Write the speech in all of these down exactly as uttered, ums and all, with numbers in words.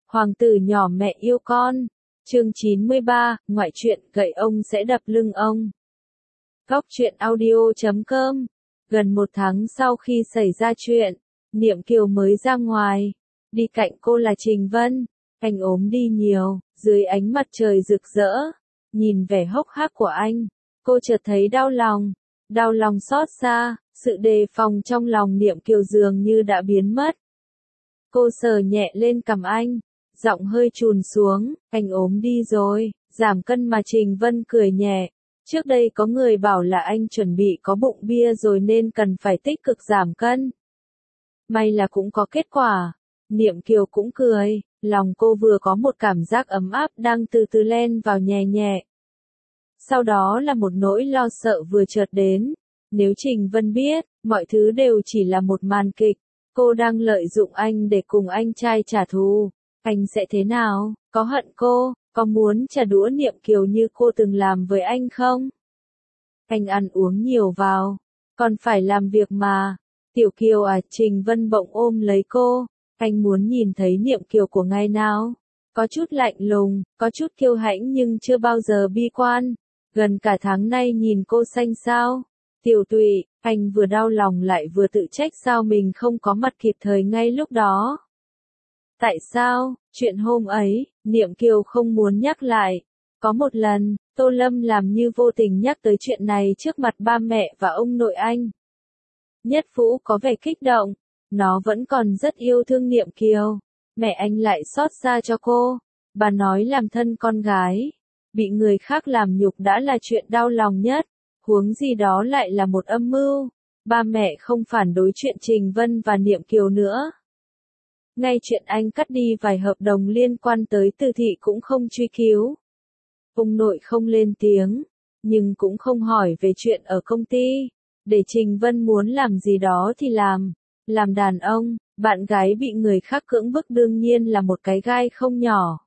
Hoàng tử nhỏ mẹ yêu con. Chương chín mươi ba, ngoại truyện, gậy ông sẽ đập lưng ông. Góc truyện audio chấm com. Gần một tháng sau khi xảy ra chuyện, Niệm Kiều mới ra ngoài. Đi cạnh cô là Trình Vân. Anh ốm đi nhiều, dưới ánh mặt trời rực rỡ. Nhìn vẻ hốc hác của anh, cô chợt thấy đau lòng. Đau lòng xót xa, sự đề phòng trong lòng Niệm Kiều dường như đã biến mất. Cô sờ nhẹ lên cằm anh, giọng hơi trùn xuống, anh ốm đi rồi, giảm cân mà. Trình Vân cười nhẹ, trước đây có người bảo là anh chuẩn bị có bụng bia rồi nên cần phải tích cực giảm cân. May là cũng có kết quả. Niệm Kiều cũng cười, lòng cô vừa có một cảm giác ấm áp đang từ từ len vào nhẹ nhẹ. Sau đó là một nỗi lo sợ vừa chợt đến. Nếu Trình Vân biết, mọi thứ đều chỉ là một màn kịch, cô đang lợi dụng anh để cùng anh trai trả thù, anh sẽ thế nào? Có hận cô, có muốn trả đũa Niệm Kiều như cô từng làm với anh không? Anh ăn uống nhiều vào, còn phải làm việc mà. Tiểu Kiều à, Trình Vân bỗng ôm lấy cô, anh muốn nhìn thấy Niệm Kiều của ngày nào. Có chút lạnh lùng, có chút kiêu hãnh nhưng chưa bao giờ bi quan. Gần cả tháng nay nhìn cô xanh xao, tiểu tụy, anh vừa đau lòng lại vừa tự trách sao mình không có mặt kịp thời ngay lúc đó. Tại sao? Chuyện hôm ấy, Niệm Kiều không muốn nhắc lại. Có một lần, Tô Lâm làm như vô tình nhắc tới chuyện này trước mặt ba mẹ và ông nội anh. Nhất Vũ có vẻ kích động, nó vẫn còn rất yêu thương Niệm Kiều. Mẹ anh lại xót xa cho cô. Bà nói làm thân con gái, bị người khác làm nhục đã là chuyện đau lòng nhất, huống gì đó lại là một âm mưu. Ba mẹ không phản đối chuyện Trình Vân và Niệm Kiều nữa. Ngay chuyện anh cắt đi vài hợp đồng liên quan tới từ thị cũng không truy cứu. Ông nội không lên tiếng, nhưng cũng không hỏi về chuyện ở công ty. Để Trình Vân muốn làm gì đó thì làm. Làm đàn ông, bạn gái bị người khác cưỡng bức đương nhiên là một cái gai không nhỏ.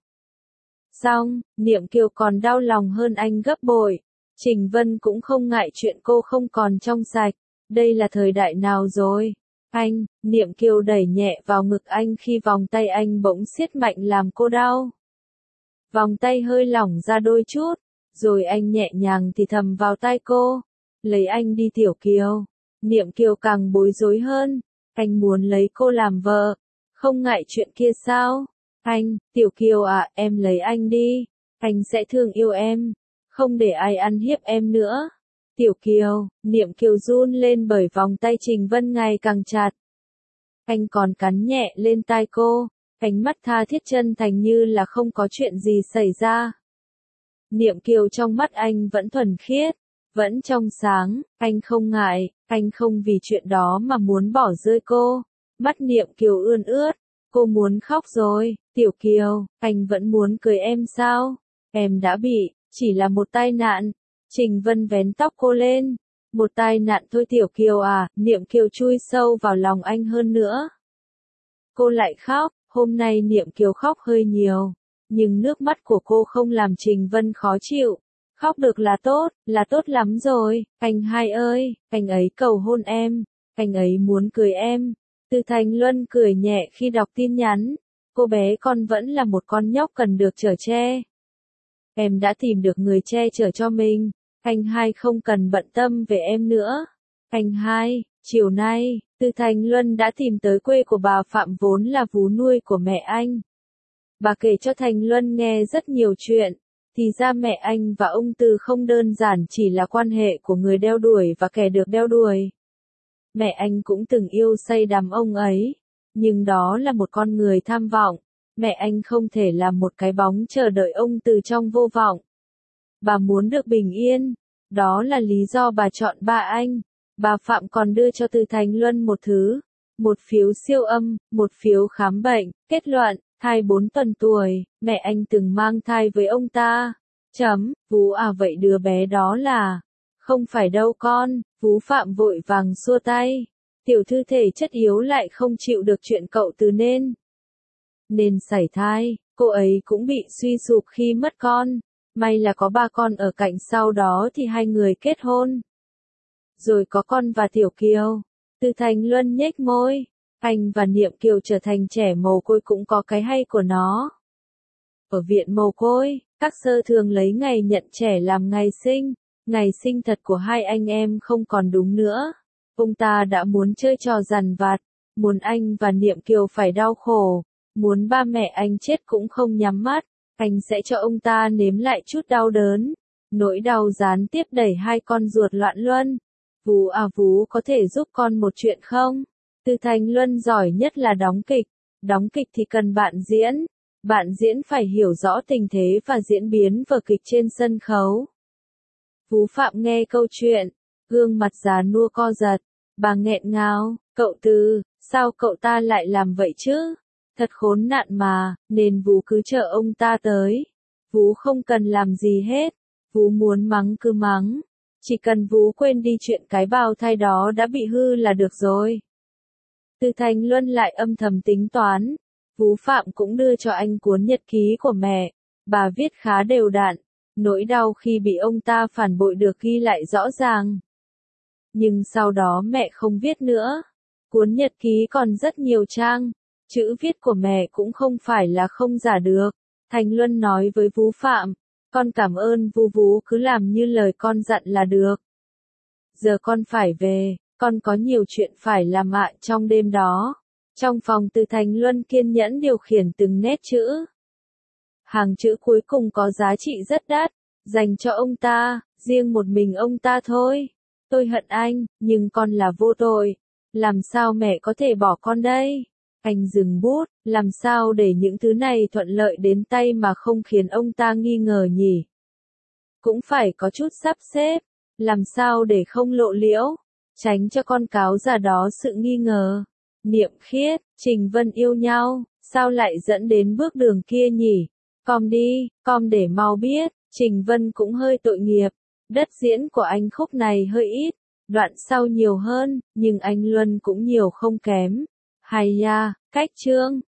Xong, Niệm Kiều còn đau lòng hơn anh gấp bội. Trình Vân cũng không ngại chuyện cô không còn trong sạch. Đây là thời đại nào rồi? Anh, Niệm Kiều đẩy nhẹ vào ngực anh khi vòng tay anh bỗng siết mạnh làm cô đau. Vòng tay hơi lỏng ra đôi chút, rồi anh nhẹ nhàng thì thầm vào tai cô. Lấy anh đi Tiểu Kiều. Niệm Kiều càng bối rối hơn. Anh muốn lấy cô làm vợ. Không ngại chuyện kia sao? Anh, Tiểu Kiều à, em lấy anh đi. Anh sẽ thương yêu em. Không để ai ăn hiếp em nữa. Tiểu Kiều, Niệm Kiều run lên bởi vòng tay Trình Vân ngày càng chặt. Anh còn cắn nhẹ lên tai cô, ánh mắt tha thiết chân thành như là không có chuyện gì xảy ra. Niệm Kiều trong mắt anh vẫn thuần khiết, vẫn trong sáng, anh không ngại, anh không vì chuyện đó mà muốn bỏ rơi cô. Mắt Niệm Kiều ươn ướt, cô muốn khóc rồi. Tiểu Kiều, anh vẫn muốn cưới em sao? Em đã bị, chỉ là một tai nạn. Trình Vân vén tóc cô lên. Một tai nạn thôi Tiểu Kiều à. Niệm Kiều chui sâu vào lòng anh hơn nữa. Cô lại khóc. Hôm nay Niệm Kiều khóc hơi nhiều, nhưng nước mắt của cô không làm Trình Vân khó chịu. Khóc được là tốt, là tốt lắm rồi. Anh hai ơi, anh ấy cầu hôn em, anh ấy muốn cưới em. Từ Thành Luân cười nhẹ khi đọc tin nhắn. Cô bé con vẫn là một con nhóc cần được chở che. Em đã tìm được người che chở cho mình. Anh hai không cần bận tâm về em nữa. Anh hai, chiều nay, Từ Thành Luân đã tìm tới quê của bà Phạm vốn là vú nuôi của mẹ anh. Bà kể cho Thành Luân nghe rất nhiều chuyện. Thì ra mẹ anh và ông Từ không đơn giản chỉ là quan hệ của người đeo đuổi và kẻ được đeo đuổi. Mẹ anh cũng từng yêu say đắm ông ấy. Nhưng đó là một con người tham vọng. Mẹ anh không thể làm một cái bóng chờ đợi ông Từ trong vô vọng. Bà muốn được bình yên. Đó là lý do bà chọn ba anh. Bà Phạm còn đưa cho Từ Thành Luân một thứ. Một phiếu siêu âm, một phiếu khám bệnh, kết luận, thai bốn tuần tuổi, mẹ anh từng mang thai với ông ta. Chấm, Vú à vậy đứa bé đó là... Không phải đâu con, Vú Phạm vội vàng xua tay. Tiểu thư thể chất yếu lại không chịu được chuyện cậu Từ nên. Nên sảy thai, cô ấy cũng bị suy sụp khi mất con. May là có ba con ở cạnh sau đó thì hai người kết hôn. Rồi có con và Tiểu Kiều. Từ Thành Luân nhếch môi. Anh và Niệm Kiều trở thành trẻ mồ côi cũng có cái hay của nó. Ở viện mồ côi, các sơ thường lấy ngày nhận trẻ làm ngày sinh. Ngày sinh thật của hai anh em không còn đúng nữa. Ông ta đã muốn chơi trò giàn vặt, muốn anh và Niệm Kiều phải đau khổ, muốn ba mẹ anh chết cũng không nhắm mắt, anh sẽ cho ông ta nếm lại chút đau đớn. Nỗi đau gián tiếp đẩy hai con ruột loạn luân. Vú à Vú có thể giúp con một chuyện không? Từ Thành Luân giỏi nhất là đóng kịch. Đóng kịch thì cần bạn diễn. Bạn diễn phải hiểu rõ tình thế và diễn biến vở kịch trên sân khấu. Vú Phạm nghe câu chuyện, gương mặt già nua co giật, bà nghẹn ngào, cậu Từ, sao cậu ta lại làm vậy chứ? Thật khốn nạn mà, nên Vú cứ chờ ông ta tới. Vú không cần làm gì hết, Vú muốn mắng cứ mắng, chỉ cần Vú quên đi chuyện cái bào thai đó đã bị hư là được rồi. Từ Thành Luân lại âm thầm tính toán, Vú Phạm cũng đưa cho anh cuốn nhật ký của mẹ, bà viết khá đều đặn. Nỗi đau khi bị ông ta phản bội được ghi lại rõ ràng. Nhưng sau đó mẹ không viết nữa. Cuốn nhật ký còn rất nhiều trang. Chữ viết của mẹ cũng không phải là không giả được. Thành Luân nói với Vú Phạm, con cảm ơn Vú Vú cứ làm như lời con dặn là được. Giờ con phải về, con có nhiều chuyện phải làm ạ. Trong đêm đó, trong phòng Từ Thành Luân kiên nhẫn điều khiển từng nét chữ. Hàng chữ cuối cùng có giá trị rất đắt, dành cho ông ta, riêng một mình ông ta thôi. Tôi hận anh, nhưng con là vô tội. Làm sao mẹ có thể bỏ con đây? Anh dừng bút, làm sao để những thứ này thuận lợi đến tay mà không khiến ông ta nghi ngờ nhỉ? Cũng phải có chút sắp xếp, làm sao để không lộ liễu, tránh cho con cáo già đó sự nghi ngờ. Niệm Khiết, Trình Vân yêu nhau, sao lại dẫn đến bước đường kia nhỉ? Com đi, com để mau biết, Trình Vân cũng hơi tội nghiệp. Đất diễn của anh khúc này hơi ít, đoạn sau nhiều hơn, nhưng anh Luân cũng nhiều không kém. Hay ya, cách chương.